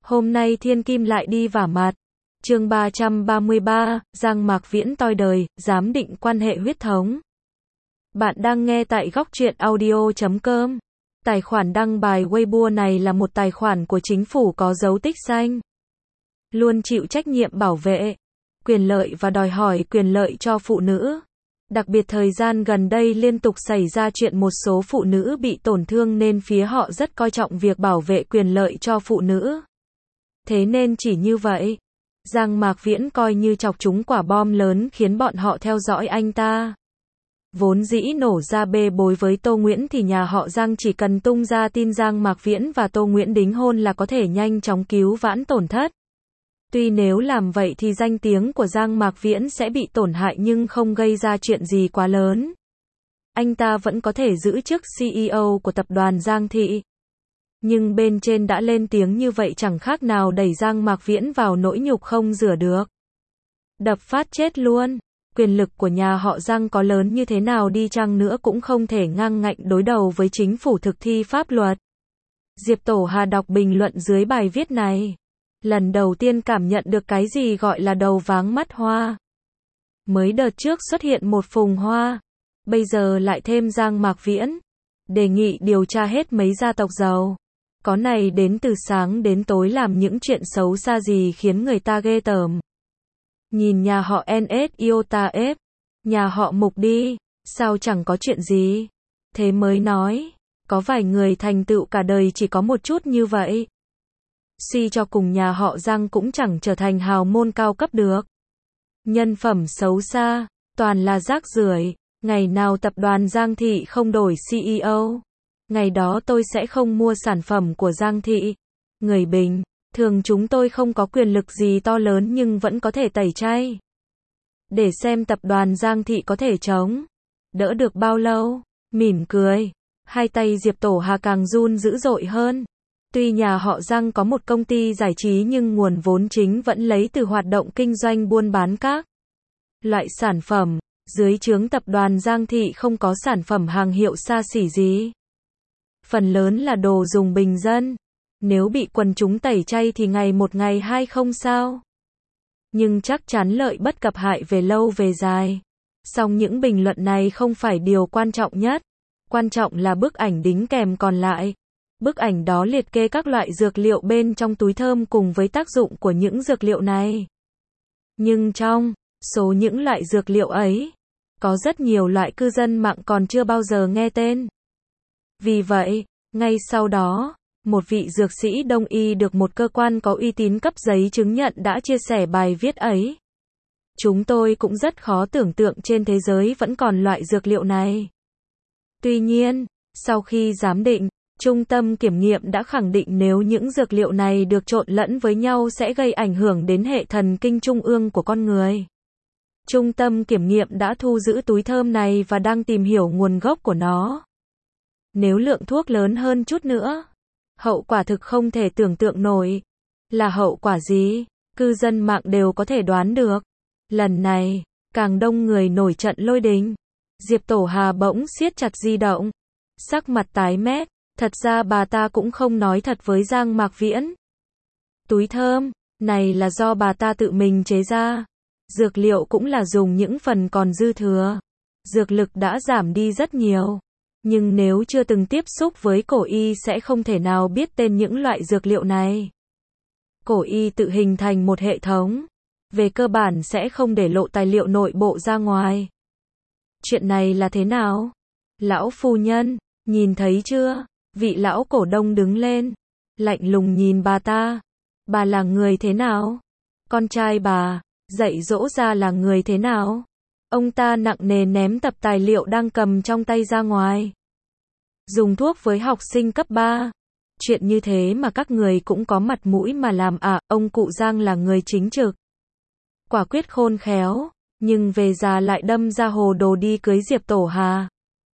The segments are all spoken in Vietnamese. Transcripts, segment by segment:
Hôm nay Thiên Kim lại đi vả mặt. Chương 333, Giang Mạc Viễn toi đời, giám định quan hệ huyết thống. Bạn đang nghe tại Góc Truyện Audio.com. Tài khoản đăng bài Weibo này là một tài khoản của chính phủ có dấu tích xanh. Luôn chịu trách nhiệm bảo vệ quyền lợi và đòi hỏi quyền lợi cho phụ nữ. Đặc biệt thời gian gần đây liên tục xảy ra chuyện một số phụ nữ bị tổn thương nên phía họ rất coi trọng việc bảo vệ quyền lợi cho phụ nữ. Thế nên chỉ như vậy, Giang Mạc Viễn coi như chọc trúng quả bom lớn khiến bọn họ theo dõi anh ta. Vốn dĩ nổ ra bê bối với Tô Nguyễn thì nhà họ Giang chỉ cần tung ra tin Giang Mạc Viễn và Tô Nguyễn đính hôn là có thể nhanh chóng cứu vãn tổn thất. Tuy nếu làm vậy thì danh tiếng của Giang Mạc Viễn sẽ bị tổn hại nhưng không gây ra chuyện gì quá lớn. Anh ta vẫn có thể giữ chức CEO của tập đoàn Giang Thị. Nhưng bên trên đã lên tiếng như vậy chẳng khác nào đẩy Giang Mạc Viễn vào nỗi nhục không rửa được. Đập phát chết luôn. Quyền lực của nhà họ Giang có lớn như thế nào đi chăng nữa cũng không thể ngang ngạnh đối đầu với chính phủ thực thi pháp luật. Diệp Tổ Hà đọc bình luận dưới bài viết này. Lần đầu tiên cảm nhận được cái gì gọi là đầu váng mắt hoa. Mới đợt trước xuất hiện một Phùng Hoa. Bây giờ lại thêm Giang Mạc Viễn. Đề nghị điều tra hết mấy gia tộc giàu. Có này đến từ sáng đến tối làm những chuyện xấu xa gì khiến người ta ghê tởm. Nhìn nhà họ NS Iota F. Nhà họ Mục đi. Sao chẳng có chuyện gì. Thế mới nói. Có vài người thành tựu cả đời chỉ có một chút như vậy. Suy cho cùng nhà họ Giang cũng chẳng trở thành hào môn cao cấp được. Nhân phẩm xấu xa. Toàn là rác rưởi. Ngày nào tập đoàn Giang Thị không đổi CEO. Ngày đó tôi sẽ không mua sản phẩm của Giang Thị. Người bình thường chúng tôi không có quyền lực gì to lớn nhưng vẫn có thể tẩy chay. Để xem tập đoàn Giang Thị có thể chống đỡ được bao lâu. Mỉm cười. Hai tay Diệp Tổ Hà càng run dữ dội hơn. Tuy nhà họ Giang có một công ty giải trí nhưng nguồn vốn chính vẫn lấy từ hoạt động kinh doanh buôn bán các loại sản phẩm. Dưới trướng tập đoàn Giang Thị không có sản phẩm hàng hiệu xa xỉ gì. Phần lớn là đồ dùng bình dân. Nếu bị quần chúng tẩy chay thì ngày một ngày hai không sao. Nhưng chắc chắn lợi bất cập hại về lâu về dài. Song những bình luận này không phải điều quan trọng nhất. Quan trọng là bức ảnh đính kèm còn lại. Bức ảnh đó liệt kê các loại dược liệu bên trong túi thơm cùng với tác dụng của những dược liệu này. Nhưng trong số những loại dược liệu ấy, có rất nhiều loại cư dân mạng còn chưa bao giờ nghe tên. Vì vậy, ngay sau đó, một vị dược sĩ đông y được một cơ quan có uy tín cấp giấy chứng nhận đã chia sẻ bài viết ấy. Chúng tôi cũng rất khó tưởng tượng trên thế giới vẫn còn loại dược liệu này. Tuy nhiên, sau khi giám định, Trung tâm kiểm nghiệm đã khẳng định nếu những dược liệu này được trộn lẫn với nhau sẽ gây ảnh hưởng đến hệ thần kinh trung ương của con người. Trung tâm kiểm nghiệm đã thu giữ túi thơm này và đang tìm hiểu nguồn gốc của nó. Nếu lượng thuốc lớn hơn chút nữa, hậu quả thực không thể tưởng tượng nổi. Là hậu quả gì? Cư dân mạng đều có thể đoán được. Lần này, càng đông người nổi trận lôi đình. Diệp Tổ Hà bỗng siết chặt di động. Sắc mặt tái mét. Thật ra bà ta cũng không nói thật với Giang Mạc Viễn. Túi thơm này là do bà ta tự mình chế ra. Dược liệu cũng là dùng những phần còn dư thừa. Dược lực đã giảm đi rất nhiều. Nhưng nếu chưa từng tiếp xúc với cổ y sẽ không thể nào biết tên những loại dược liệu này. Cổ y tự hình thành một hệ thống. Về cơ bản sẽ không để lộ tài liệu nội bộ ra ngoài. Chuyện này là thế nào? Lão phu nhân, nhìn thấy chưa? Vị lão cổ đông đứng lên. Lạnh lùng nhìn bà ta. Bà là người thế nào? Con trai bà dạy dỗ ra là người thế nào? Ông ta nặng nề ném tập tài liệu đang cầm trong tay ra ngoài. Dùng thuốc với học sinh cấp 3. Chuyện như thế mà các người cũng có mặt mũi mà làm à? Ông cụ Giang là người chính trực, quả quyết khôn khéo, nhưng về già lại đâm ra hồ đồ đi cưới Diệp Tổ Hà.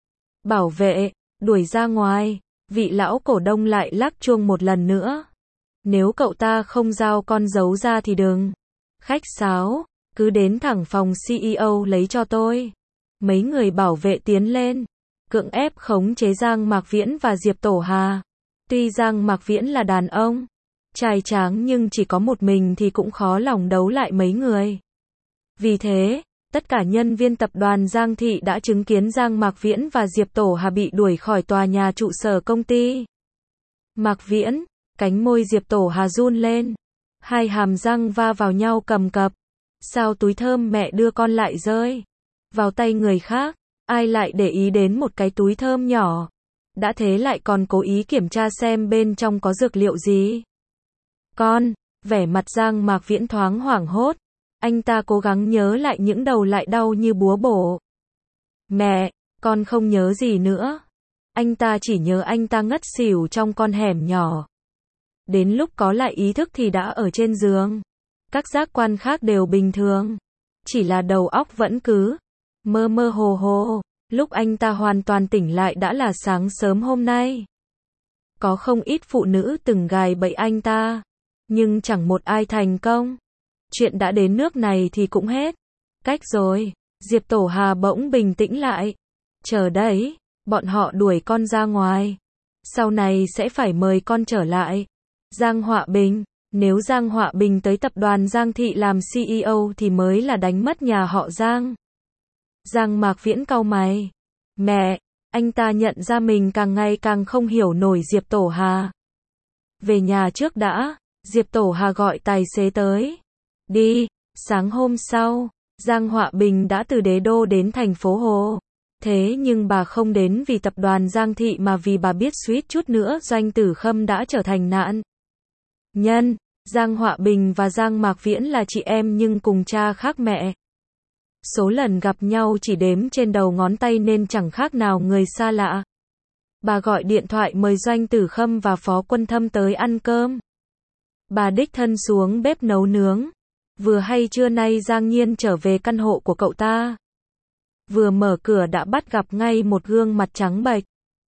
Bảo vệ, đuổi ra ngoài. Vị lão cổ đông lại lắc chuông một lần nữa. Nếu cậu ta không giao con dấu ra thì đừng khách sáo, cứ đến thẳng phòng CEO lấy cho tôi. Mấy người bảo vệ tiến lên, cưỡng ép khống chế Giang Mạc Viễn và Diệp Tổ Hà. Tuy Giang Mạc Viễn là đàn ông, Trai tráng nhưng chỉ có một mình thì cũng khó lòng đấu lại mấy người. Vì thế, tất cả nhân viên tập đoàn Giang Thị đã chứng kiến Giang Mạc Viễn và Diệp Tổ Hà bị đuổi khỏi tòa nhà trụ sở công ty. Mạc Viễn, cánh môi Diệp Tổ Hà run lên. Hai hàm răng va vào nhau cầm cập. Sao túi thơm mẹ đưa con lại rơi vào tay người khác? Ai lại để ý đến một cái túi thơm nhỏ? Đã thế lại còn cố ý kiểm tra xem bên trong có dược liệu gì. Con, vẻ mặt Giang Mạc Viễn thoáng hoảng hốt. Anh ta cố gắng nhớ lại những đầu lại đau như búa bổ. Mẹ, con không nhớ gì nữa. Anh ta chỉ nhớ anh ta ngất xỉu trong con hẻm nhỏ. Đến lúc có lại ý thức thì đã ở trên giường. Các giác quan khác đều bình thường. Chỉ là đầu óc vẫn cứ mơ mơ hồ hồ. Lúc anh ta hoàn toàn tỉnh lại đã là sáng sớm hôm nay. Có không ít phụ nữ từng gài bẫy anh ta. Nhưng chẳng một ai thành công. Chuyện đã đến nước này thì cũng hết. Cách rồi. Diệp Tổ Hà bỗng bình tĩnh lại. Chờ đấy, bọn họ đuổi con ra ngoài. Sau này sẽ phải mời con trở lại. Giang Họa Bình, nếu Giang Họa Bình tới tập đoàn Giang Thị làm CEO thì mới là đánh mất nhà họ Giang. Giang Mạc Viễn cau mày. Mẹ, anh ta nhận ra mình càng ngày càng không hiểu nổi Diệp Tổ Hà. Về nhà trước đã, Diệp Tổ Hà gọi tài xế tới. Đi, sáng hôm sau, Giang Họa Bình đã từ Đế Đô đến thành phố Hồ. Thế nhưng bà không đến vì tập đoàn Giang Thị mà vì bà biết suýt chút nữa Doanh Tử Khâm đã trở thành nạn nhân. Giang Họa Bình và Giang Mạc Viễn là chị em nhưng cùng cha khác mẹ. Số lần gặp nhau chỉ đếm trên đầu ngón tay nên chẳng khác nào người xa lạ. Bà gọi điện thoại mời Doanh Tử Khâm và Phó Quân Thâm tới ăn cơm. Bà đích thân xuống bếp nấu nướng. Vừa hay trưa nay Giang Nhiên trở về căn hộ của cậu ta. Vừa mở cửa đã bắt gặp ngay một gương mặt trắng bệch.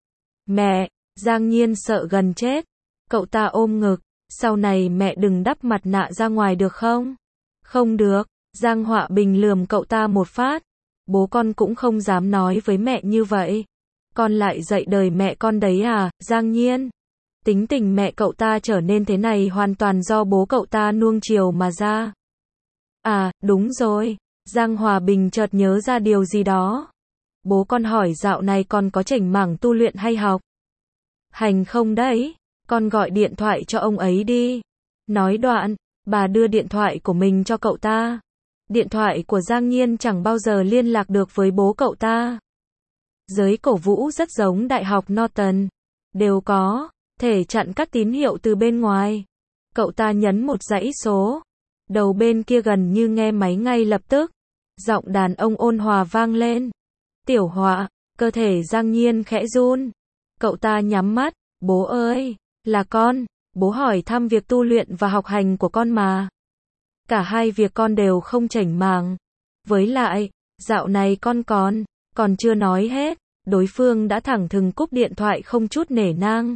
Mẹ, Giang Nhiên sợ gần chết. Cậu ta ôm ngực. Sau này mẹ đừng đắp mặt nạ ra ngoài được không? Không được. Giang Họa Bình lườm cậu ta một phát. Bố con cũng không dám nói với mẹ như vậy. Con lại dạy đời mẹ con đấy à, Giang Nhiên? Tính tình mẹ cậu ta trở nên thế này hoàn toàn do bố cậu ta nuông chiều mà ra. À, đúng rồi. Giang Hòa Bình chợt nhớ ra điều gì đó. Bố con hỏi dạo này con có chảnh mảng tu luyện hay học hành không đấy? Con gọi điện thoại cho ông ấy đi. Nói đoạn, bà đưa điện thoại của mình cho cậu ta. Điện thoại của Giang Nhiên chẳng bao giờ liên lạc được với bố cậu ta. Giới cổ vũ rất giống Đại học Norton. Đều có thể chặn các tín hiệu từ bên ngoài. Cậu ta nhấn một dãy số. Đầu bên kia gần như nghe máy ngay lập tức. Giọng đàn ông ôn hòa vang lên. Tiểu Họa, cơ thể Giang Nhiên khẽ run. Cậu ta nhắm mắt. Bố ơi, là con. Bố hỏi thăm việc tu luyện và học hành của con mà. Cả hai việc con đều không chảnh mảng. Với lại, dạo này con còn chưa nói hết. Đối phương đã thẳng thừng cúp điện thoại không chút nể nang.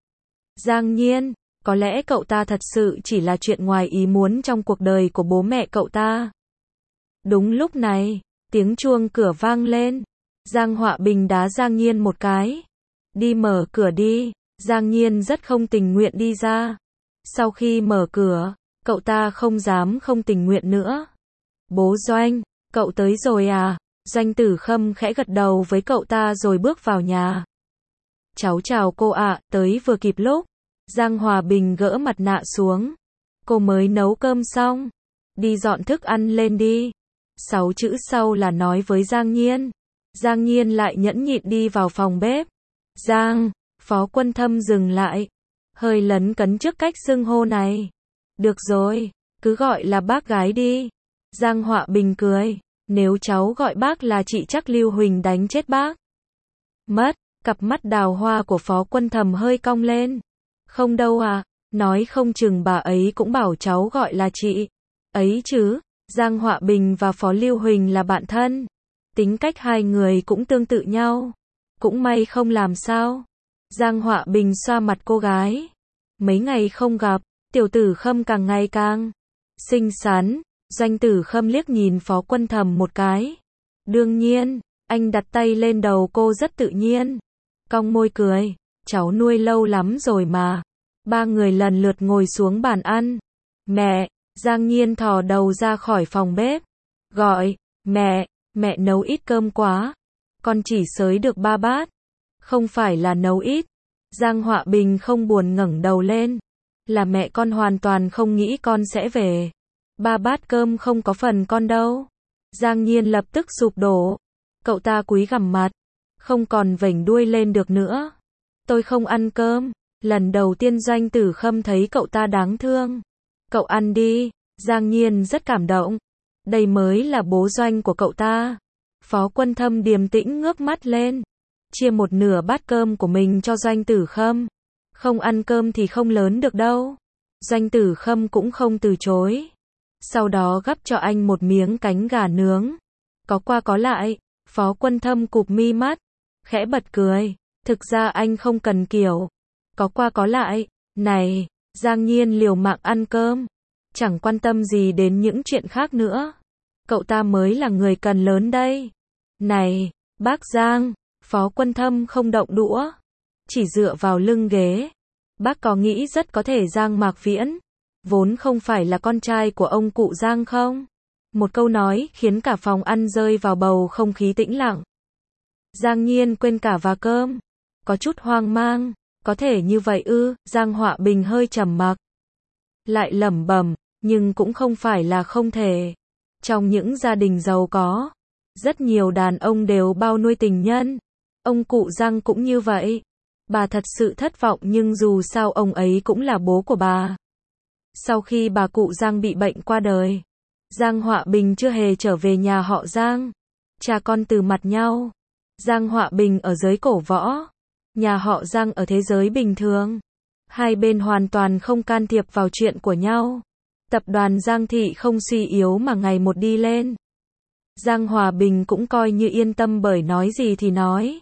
Giang Nhiên, có lẽ cậu ta thật sự chỉ là chuyện ngoài ý muốn trong cuộc đời của bố mẹ cậu ta. Đúng lúc này, tiếng chuông cửa vang lên. Giang Họa Bình đá Giang Nhiên một cái. Đi mở cửa đi. Giang Nhiên rất không tình nguyện đi ra. Sau khi mở cửa, cậu ta không dám không tình nguyện nữa. Bố Doanh, cậu tới rồi à? Doanh Tử Khâm khẽ gật đầu với cậu ta rồi bước vào nhà. Cháu chào cô ạ, tới vừa kịp lúc. Giang Hòa Bình gỡ mặt nạ xuống. Cô mới nấu cơm xong. Đi dọn thức ăn lên đi. 6 chữ sau là nói với Giang Nhiên. Giang Nhiên lại nhẫn nhịn đi vào phòng bếp. Giang, Phó Quân Thâm dừng lại. Hơi lấn cấn trước cách xưng hô này. Được rồi, cứ gọi là bác gái đi. Giang Họa Bình cười. Nếu cháu gọi bác là chị chắc Lưu Huỳnh đánh chết bác mất. Cặp mắt đào hoa của Phó Quân Thâm hơi cong lên. Không đâu à, nói không chừng bà ấy cũng bảo cháu gọi là chị ấy chứ. Giang Họa Bình và Phó Lưu Huỳnh là bạn thân. Tính cách hai người cũng tương tự nhau. Cũng may không làm sao. Giang Họa Bình xoa mặt cô gái. Mấy ngày không gặp, Tiểu Tử Khâm càng ngày càng xinh xắn. Doanh Tử Khâm liếc nhìn Phó Quân Thâm một cái. Đương nhiên, anh đặt tay lên đầu cô rất tự nhiên. Cong môi cười. Cháu nuôi lâu lắm rồi mà. Ba người lần lượt ngồi xuống bàn ăn. Mẹ, Giang Nhiên thò đầu ra khỏi phòng bếp. Gọi, mẹ nấu ít cơm quá. Con chỉ xới được 3 bát. Không phải là nấu ít. Giang Họa Bình không buồn ngẩng đầu lên. Là mẹ con hoàn toàn không nghĩ con sẽ về. 3 bát cơm không có phần con đâu. Giang Nhiên lập tức sụp đổ. Cậu ta cúi gằm mặt. Không còn vểnh đuôi lên được nữa. Tôi không ăn cơm. Lần đầu tiên Doanh Tử Khâm thấy cậu ta đáng thương. Cậu ăn đi. Giang Nhiên rất cảm động. Đây mới là bố Doanh của cậu ta. Phó Quân Thâm điềm tĩnh ngước mắt lên. Chia một nửa bát cơm của mình cho Doanh Tử Khâm. Không ăn cơm thì không lớn được đâu. Doanh Tử Khâm cũng không từ chối. Sau đó gắp cho anh một miếng cánh gà nướng. Có qua có lại. Phó Quân Thâm cụp mi mắt. Khẽ bật cười. Thực ra anh không cần kiểu có qua có lại. Này, Giang Nhiên liều mạng ăn cơm. Chẳng quan tâm gì đến những chuyện khác nữa. Cậu ta mới là người cần lớn đây. Này, bác Giang. Phó Quân Thâm không động đũa. Chỉ dựa vào lưng ghế. Bác có nghĩ rất có thể Giang Mạc Viễn vốn không phải là con trai của ông cụ Giang không? Một câu nói khiến cả phòng ăn rơi vào bầu không khí tĩnh lặng. Giang Nhiên quên cả và cơm. Có chút hoang mang. Có thể như vậy ư? Giang Họa Bình hơi trầm mặc. Lại lẩm bẩm, nhưng cũng không phải là không thể. Trong những gia đình giàu có, rất nhiều đàn ông đều bao nuôi tình nhân. Ông cụ Giang cũng như vậy. Bà thật sự thất vọng nhưng dù sao ông ấy cũng là bố của bà. Sau khi bà cụ Giang bị bệnh qua đời, Giang Họa Bình chưa hề trở về nhà họ Giang. Cha con từ mặt nhau. Giang Họa Bình ở giới cổ võ, nhà họ Giang ở thế giới bình thường. Hai bên hoàn toàn không can thiệp vào chuyện của nhau. Tập đoàn Giang Thị không suy yếu mà ngày một đi lên. Giang Hòa Bình cũng coi như yên tâm bởi nói gì thì nói.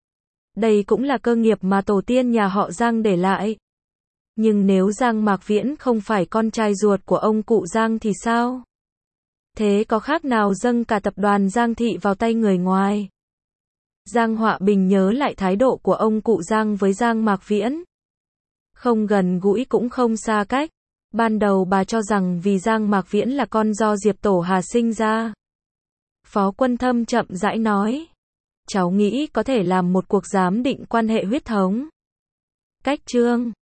Đây cũng là cơ nghiệp mà tổ tiên nhà họ Giang để lại. Nhưng nếu Giang Mạc Viễn không phải con trai ruột của ông cụ Giang thì sao? Thế có khác nào dâng cả tập đoàn Giang Thị vào tay người ngoài? Giang Họa Bình nhớ lại thái độ của ông cụ Giang với Giang Mạc Viễn. Không gần gũi cũng không xa cách. Ban đầu bà cho rằng vì Giang Mạc Viễn là con do Diệp Tổ Hà sinh ra. Phó Quân Thâm chậm rãi nói. Cháu nghĩ có thể làm một cuộc giám định quan hệ huyết thống. Cách chương